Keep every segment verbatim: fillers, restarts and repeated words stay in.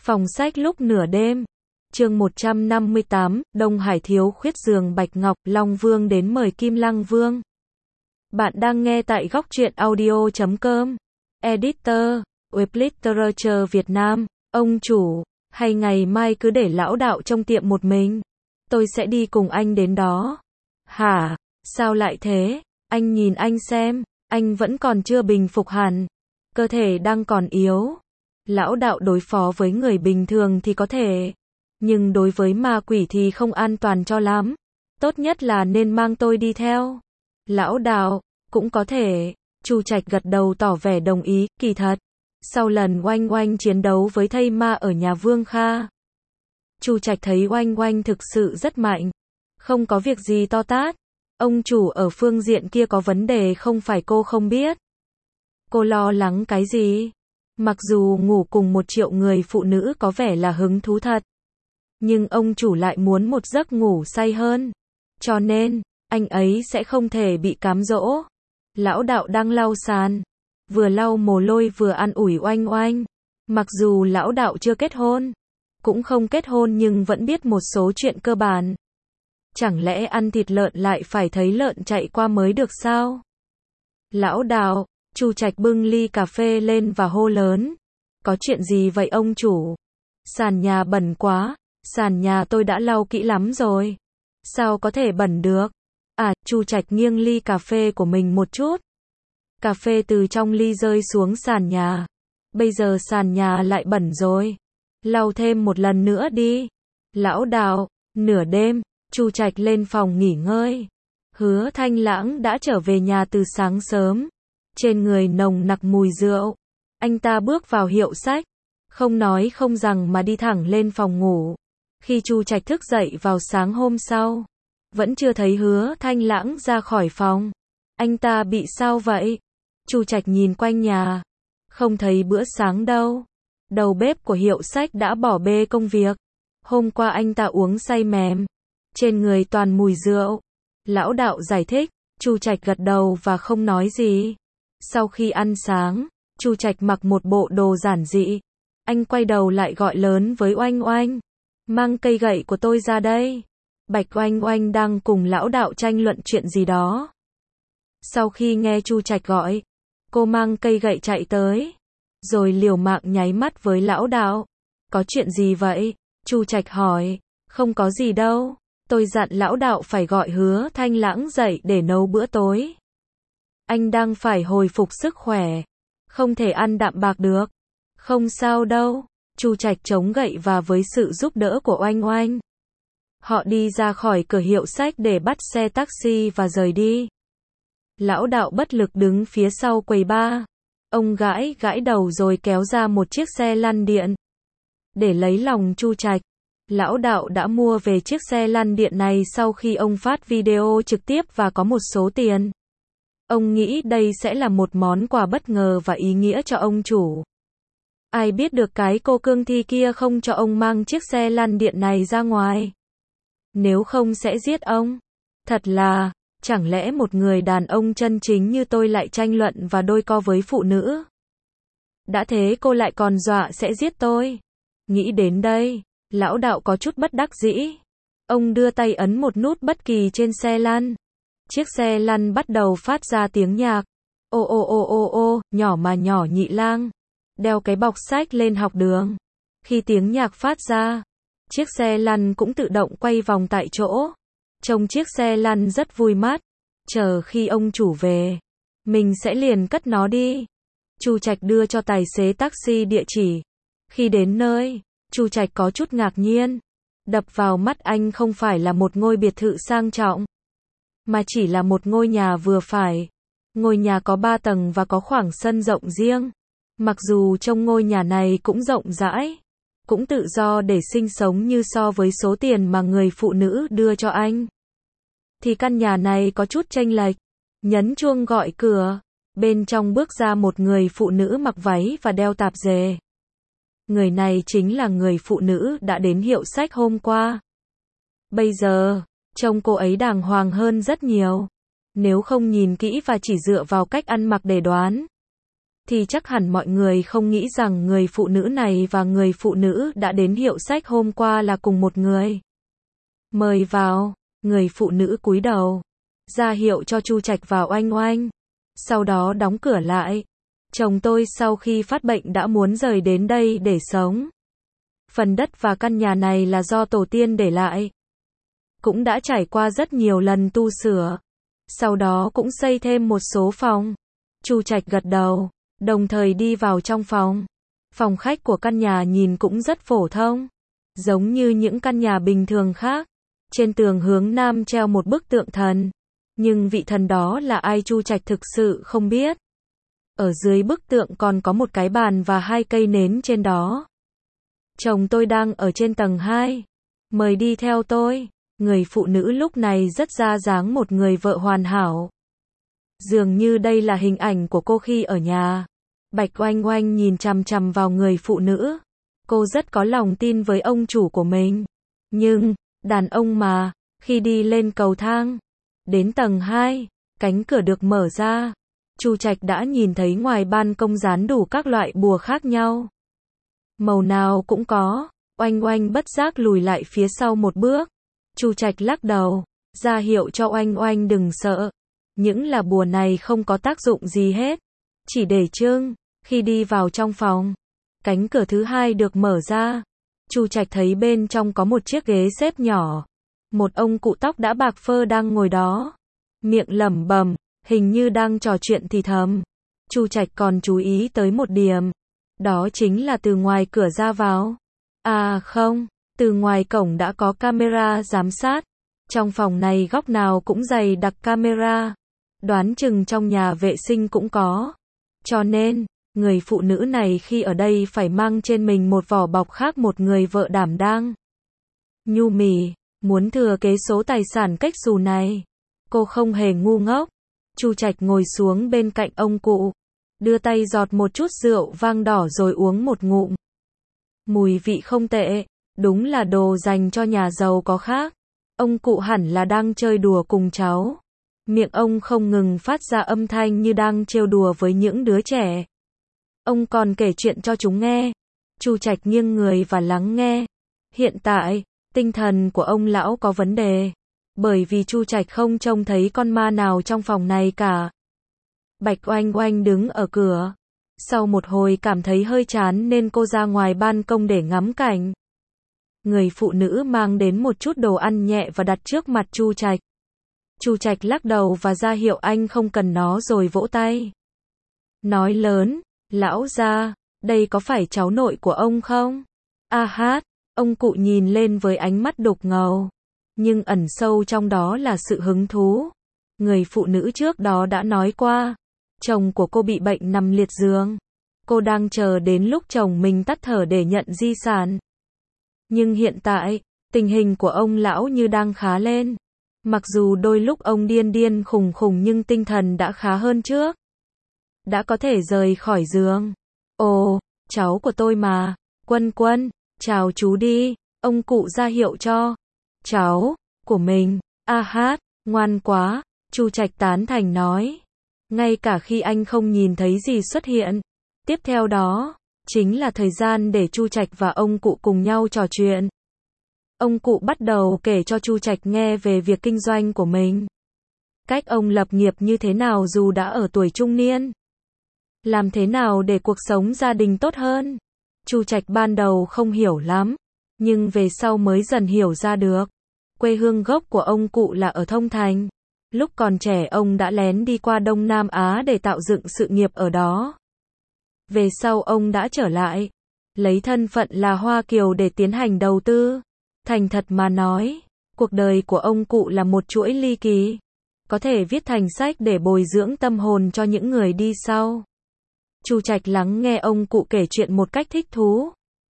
Phòng sách lúc nửa đêm. Chương một trăm năm mươi tám, Đông Hải thiếu khuyết giường bạch ngọc, Long Vương đến mời Kim Lăng Vương. Bạn đang nghe tại góc truyện audio chấm com. Editor, Web Literature Việt Nam. Ông chủ, hay ngày mai cứ để lão đạo trong tiệm một mình. Tôi sẽ đi cùng anh đến đó. Hả? Sao lại thế? Anh nhìn anh xem, anh vẫn còn chưa bình phục hẳn. Cơ thể đang còn yếu. Lão đạo đối phó với người bình thường thì có thể, nhưng đối với ma quỷ thì không an toàn cho lắm. Tốt nhất là nên mang tôi đi theo. Lão đạo, cũng có thể. Chu Trạch gật đầu tỏ vẻ đồng ý. Kỳ thật, sau lần Oanh Oanh chiến đấu với thây ma ở nhà Vương Kha, Chu Trạch thấy Oanh Oanh thực sự rất mạnh. Không có việc gì to tát. Ông chủ ở phương diện kia có vấn đề không phải cô không biết. Cô lo lắng cái gì? Mặc dù ngủ cùng một triệu người phụ nữ có vẻ là hứng thú thật, nhưng ông chủ lại muốn một giấc ngủ say hơn. Cho nên, anh ấy sẽ không thể bị cám dỗ. Lão đạo đang lau sàn, vừa lau mồ hôi vừa an ủi Oanh Oanh. Mặc dù lão đạo chưa kết hôn, cũng không kết hôn nhưng vẫn biết một số chuyện cơ bản. Chẳng lẽ ăn thịt lợn lại phải thấy lợn chạy qua mới được sao? Lão đạo, Chu Trạch bưng ly cà phê lên và hô lớn. Có chuyện gì vậy ông chủ? Sàn nhà bẩn quá, sàn nhà tôi đã lau kỹ lắm rồi. Sao có thể bẩn được? À, Chu Trạch nghiêng ly cà phê của mình một chút. Cà phê từ trong ly rơi xuống sàn nhà. Bây giờ sàn nhà lại bẩn rồi. Lau thêm một lần nữa đi. Lão đạo, nửa đêm, Chu Trạch lên phòng nghỉ ngơi. Hứa Thanh Lãng đã trở về nhà từ sáng sớm. Trên người nồng nặc mùi rượu. Anh ta bước vào hiệu sách, không nói không rằng mà đi thẳng lên phòng ngủ. Khi Chu Trạch thức dậy vào sáng hôm sau, vẫn chưa thấy Hứa Thanh Lãng ra khỏi phòng. Anh ta bị sao vậy? Chu Trạch nhìn quanh nhà, không thấy bữa sáng đâu. Đầu bếp của hiệu sách đã bỏ bê công việc. Hôm qua anh ta uống say mềm, trên người toàn mùi rượu. Lão đạo giải thích. Chu Trạch gật đầu và không nói gì. Sau khi ăn sáng, Chu Trạch mặc một bộ đồ giản dị. Anh quay đầu lại gọi lớn với Oanh Oanh. Mang cây gậy của tôi ra đây. Bạch Oanh Oanh đang cùng lão đạo tranh luận chuyện gì đó. Sau khi nghe Chu Trạch gọi, cô mang cây gậy chạy tới, rồi liều mạng nháy mắt với lão đạo. Có chuyện gì vậy? Chu Trạch hỏi. Không có gì đâu. Tôi dặn lão đạo phải gọi Hứa Thanh Lãng dậy để nấu bữa tối. Anh đang phải hồi phục sức khỏe, không thể ăn đạm bạc được. Không sao đâu. Chu Trạch chống gậy và với sự giúp đỡ của Oanh Oanh, họ đi ra khỏi cửa hiệu sách để bắt xe taxi và rời đi. Lão đạo bất lực đứng phía sau quầy bar. Ông gãi gãi đầu rồi kéo ra một chiếc xe lăn điện. Để lấy lòng Chu Trạch, lão đạo đã mua về chiếc xe lăn điện này sau khi ông phát video trực tiếp và có một số tiền. Ông nghĩ đây sẽ là một món quà bất ngờ và ý nghĩa cho ông chủ. Ai biết được cái cô cương thi kia không cho ông mang chiếc xe lăn điện này ra ngoài. Nếu không sẽ giết ông. Thật là, chẳng lẽ một người đàn ông chân chính như tôi lại tranh luận và đôi co với phụ nữ? Đã thế cô lại còn dọa sẽ giết tôi. Nghĩ đến đây, lão đạo có chút bất đắc dĩ. Ông đưa tay ấn một nút bất kỳ trên xe lăn. Chiếc xe lăn bắt đầu phát ra tiếng nhạc. Ô ô ô ô ô, nhỏ mà nhỏ Nhị Lang. Đeo cái bọc sách lên học đường. Khi tiếng nhạc phát ra, chiếc xe lăn cũng tự động quay vòng tại chỗ. Trông chiếc xe lăn rất vui mắt. Chờ khi ông chủ về, mình sẽ liền cất nó đi. Chu Trạch đưa cho tài xế taxi địa chỉ. Khi đến nơi, Chu Trạch có chút ngạc nhiên. Đập vào mắt anh không phải là một ngôi biệt thự sang trọng, mà chỉ là một ngôi nhà vừa phải. Ngôi nhà có ba tầng và có khoảng sân rộng riêng. Mặc dù trong ngôi nhà này cũng rộng rãi, cũng tự do để sinh sống như so với số tiền mà người phụ nữ đưa cho anh, thì căn nhà này có chút chênh lệch. Nhấn chuông gọi cửa. Bên trong bước ra một người phụ nữ mặc váy và đeo tạp dề. Người này chính là người phụ nữ đã đến hiệu sách hôm qua. Bây giờ, trông cô ấy đàng hoàng hơn rất nhiều. Nếu không nhìn kỹ và chỉ dựa vào cách ăn mặc để đoán, thì chắc hẳn mọi người không nghĩ rằng người phụ nữ này và người phụ nữ đã đến hiệu sách hôm qua là cùng một người. Mời vào, người phụ nữ cúi đầu, ra hiệu cho Chu Trạch vào oanh oanh. Sau đó đóng cửa lại. Chồng tôi sau khi phát bệnh đã muốn rời đến đây để sống. Phần đất và căn nhà này là do tổ tiên để lại. Cũng đã trải qua rất nhiều lần tu sửa. Sau đó cũng xây thêm một số phòng. Chu Trạch gật đầu, đồng thời đi vào trong phòng. Phòng khách của căn nhà nhìn cũng rất phổ thông, giống như những căn nhà bình thường khác. Trên tường hướng nam treo một bức tượng thần, nhưng vị thần đó là ai Chu Trạch thực sự không biết. Ở dưới bức tượng còn có một cái bàn và hai cây nến trên đó. Chồng tôi đang ở trên tầng hai. Mời đi theo tôi. Người phụ nữ lúc này rất ra dáng một người vợ hoàn hảo. Dường như đây là hình ảnh của cô khi ở nhà. Bạch Oanh Oanh nhìn chằm chằm vào người phụ nữ. Cô rất có lòng tin với ông chủ của mình. Nhưng, đàn ông mà, khi đi lên cầu thang, đến tầng hai, cánh cửa được mở ra. Chu Trạch đã nhìn thấy ngoài ban công dán đủ các loại bùa khác nhau. Màu nào cũng có. Oanh Oanh bất giác lùi lại phía sau một bước. Chu Trạch lắc đầu, ra hiệu cho Oanh Oanh đừng sợ. Những là bùa này không có tác dụng gì hết. Chỉ để trưng. Khi đi vào trong phòng, cánh cửa thứ hai được mở ra. Chu Trạch thấy bên trong có một chiếc ghế xếp nhỏ. Một ông cụ tóc đã bạc phơ đang ngồi đó. Miệng lẩm bẩm, hình như đang trò chuyện thì thầm. Chu Trạch còn chú ý tới một điểm. Đó chính là từ ngoài cửa ra vào. À không, từ ngoài cổng đã có camera giám sát. Trong phòng này góc nào cũng dày đặc camera. Đoán chừng trong nhà vệ sinh cũng có. Cho nên, người phụ nữ này khi ở đây phải mang trên mình một vỏ bọc khác một người vợ đảm đang. Nhu mì, muốn thừa kế số tài sản cách xù này. Cô không hề ngu ngốc. Chu Trạch ngồi xuống bên cạnh ông cụ. Đưa tay giọt một chút rượu vang đỏ rồi uống một ngụm. Mùi vị không tệ. Đúng là đồ dành cho nhà giàu có khác. Ông cụ hẳn là đang chơi đùa cùng cháu. Miệng ông không ngừng phát ra âm thanh như đang trêu đùa với những đứa trẻ. Ông còn kể chuyện cho chúng nghe. Chu Trạch nghiêng người và lắng nghe. Hiện tại, tinh thần của ông lão có vấn đề. Bởi vì Chu Trạch không trông thấy con ma nào trong phòng này cả. Bạch Oanh Oanh đứng ở cửa. Sau một hồi cảm thấy hơi chán nên cô ra ngoài ban công để ngắm cảnh. Người phụ nữ mang đến một chút đồ ăn nhẹ và đặt trước mặt Chu Trạch. Chu Trạch lắc đầu và ra hiệu anh không cần nó rồi vỗ tay. Nói lớn, lão gia, đây có phải cháu nội của ông không? A hát, ông cụ nhìn lên với ánh mắt đục ngầu. Nhưng ẩn sâu trong đó là sự hứng thú. Người phụ nữ trước đó đã nói qua. Chồng của cô bị bệnh nằm liệt giường. Cô đang chờ đến lúc chồng mình tắt thở để nhận di sản. Nhưng hiện tại, tình hình của ông lão như đang khá lên. Mặc dù đôi lúc ông điên điên khùng khùng nhưng tinh thần đã khá hơn trước. Đã có thể rời khỏi giường. Ồ, cháu của tôi mà. Quân Quân, chào chú đi. Ông cụ ra hiệu cho. Cháu, của mình. A hát, ngoan quá. Chu Trạch tán thành nói. Ngay cả khi anh không nhìn thấy gì xuất hiện. Tiếp theo đó, chính là thời gian để Chu Trạch và ông cụ cùng nhau trò chuyện. Ông cụ bắt đầu kể cho Chu Trạch nghe về việc kinh doanh của mình. Cách ông lập nghiệp như thế nào dù đã ở tuổi trung niên. Làm thế nào để cuộc sống gia đình tốt hơn. Chu Trạch ban đầu không hiểu lắm, nhưng về sau mới dần hiểu ra được. Quê hương gốc của ông cụ là ở Thông Thành. Lúc còn trẻ ông đã lén đi qua Đông Nam Á để tạo dựng sự nghiệp ở đó. Về sau ông đã trở lại, lấy thân phận là Hoa Kiều để tiến hành đầu tư. Thành thật mà nói, cuộc đời của ông cụ là một chuỗi ly kỳ. Có thể viết thành sách để bồi dưỡng tâm hồn cho những người đi sau. Chu Trạch lắng nghe ông cụ kể chuyện một cách thích thú.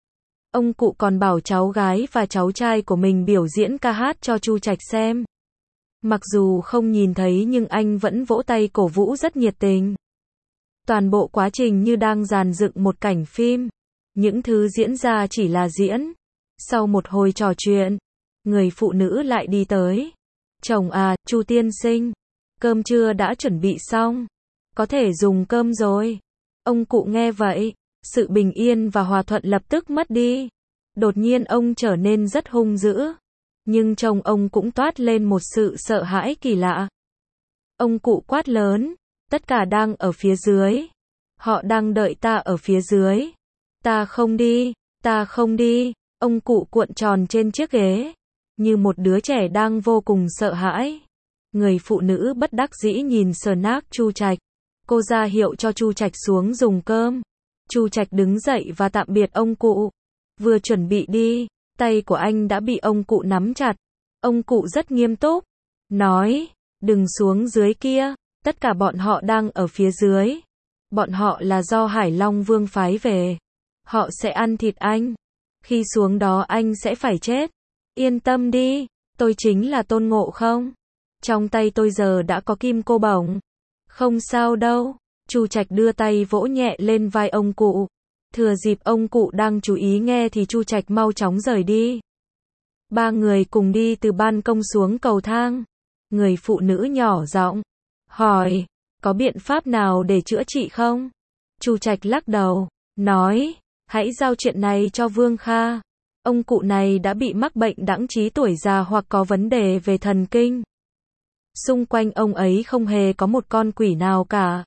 Ông cụ còn bảo cháu gái và cháu trai của mình biểu diễn ca hát cho Chu Trạch xem. Mặc dù không nhìn thấy nhưng anh vẫn vỗ tay cổ vũ rất nhiệt tình. Toàn bộ quá trình như đang dàn dựng một cảnh phim. Những thứ diễn ra chỉ là diễn. Sau một hồi trò chuyện, người phụ nữ lại đi tới. Chồng à, Chu tiên sinh, cơm trưa đã chuẩn bị xong. Có thể dùng cơm rồi. Ông cụ nghe vậy, sự bình yên và hòa thuận lập tức mất đi. Đột nhiên ông trở nên rất hung dữ. Nhưng trông ông cũng toát lên một sự sợ hãi kỳ lạ. Ông cụ quát lớn, tất cả đang ở phía dưới. Họ đang đợi ta ở phía dưới. Ta không đi, ta không đi. Ông cụ cuộn tròn trên chiếc ghế, như một đứa trẻ đang vô cùng sợ hãi. Người phụ nữ bất đắc dĩ nhìn Snack Chu Trạch. Cô ra hiệu cho Chu Trạch xuống dùng cơm. Chu Trạch đứng dậy và tạm biệt ông cụ. Vừa chuẩn bị đi, tay của anh đã bị ông cụ nắm chặt. Ông cụ rất nghiêm túc, nói, đừng xuống dưới kia, tất cả bọn họ đang ở phía dưới. Bọn họ là do Hải Long Vương phái về. Họ sẽ ăn thịt anh. Khi xuống đó anh sẽ phải chết. Yên tâm đi, tôi chính là Tôn Ngộ Không. Trong tay tôi giờ đã có kim cô bổng. Không sao đâu. Chu Trạch đưa tay vỗ nhẹ lên vai ông cụ. Thừa dịp ông cụ đang chú ý nghe thì Chu Trạch mau chóng rời đi. Ba người cùng đi từ ban công xuống cầu thang. Người phụ nữ nhỏ giọng hỏi, có biện pháp nào để chữa trị không? Chu Trạch lắc đầu, nói, hãy giao chuyện này cho Vương Kha. Ông cụ này đã bị mắc bệnh đãng trí tuổi già hoặc có vấn đề về thần kinh. Xung quanh ông ấy không hề có một con quỷ nào cả.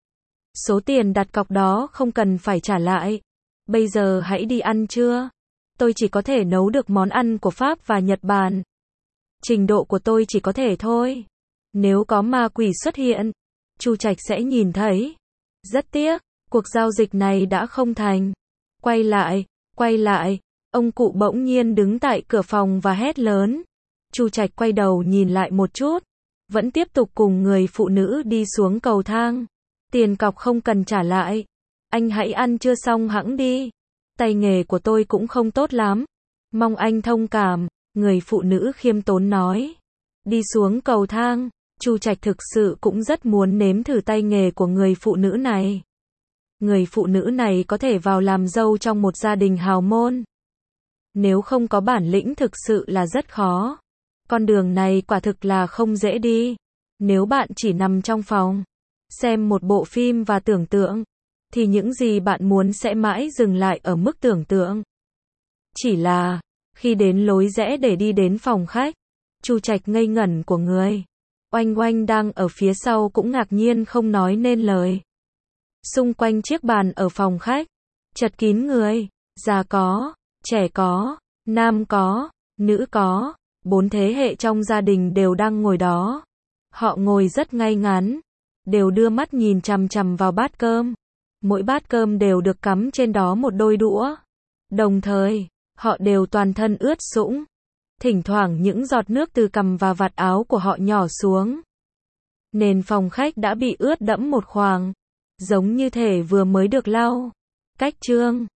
Số tiền đặt cọc đó không cần phải trả lại. Bây giờ hãy đi ăn trưa. Tôi chỉ có thể nấu được món ăn của Pháp và Nhật Bản. Trình độ của tôi chỉ có thể thôi. Nếu có ma quỷ xuất hiện, Chu Trạch sẽ nhìn thấy. Rất tiếc, cuộc giao dịch này đã không thành. Quay lại, quay lại. Ông cụ bỗng nhiên đứng tại cửa phòng và hét lớn. Chu Trạch quay đầu nhìn lại một chút. Vẫn tiếp tục cùng người phụ nữ đi xuống cầu thang. Tiền cọc không cần trả lại. Anh hãy ăn trưa xong hẵng đi. Tay nghề của tôi cũng không tốt lắm. Mong anh thông cảm, người phụ nữ khiêm tốn nói. Đi xuống cầu thang, Chu Trạch thực sự cũng rất muốn nếm thử tay nghề của người phụ nữ này. Người phụ nữ này có thể vào làm dâu trong một gia đình hào môn. Nếu không có bản lĩnh thực sự là rất khó. Con đường này quả thực là không dễ đi. Nếu bạn chỉ nằm trong phòng, xem một bộ phim và tưởng tượng, thì những gì bạn muốn sẽ mãi dừng lại ở mức tưởng tượng. Chỉ là, khi đến lối rẽ để đi đến phòng khách, Chu Trạch ngây ngẩn của người. Oanh Oanh đang ở phía sau cũng ngạc nhiên không nói nên lời. Xung quanh chiếc bàn ở phòng khách, chật kín người, già có, trẻ có, nam có, nữ có, bốn thế hệ trong gia đình đều đang ngồi đó. Họ ngồi rất ngay ngắn, đều đưa mắt nhìn chằm chằm vào bát cơm. Mỗi bát cơm đều được cắm trên đó một đôi đũa. Đồng thời, họ đều toàn thân ướt sũng. Thỉnh thoảng những giọt nước từ cằm và vạt áo của họ nhỏ xuống. Nền phòng khách đã bị ướt đẫm một khoảng, giống như thể vừa mới được lau. Cách chương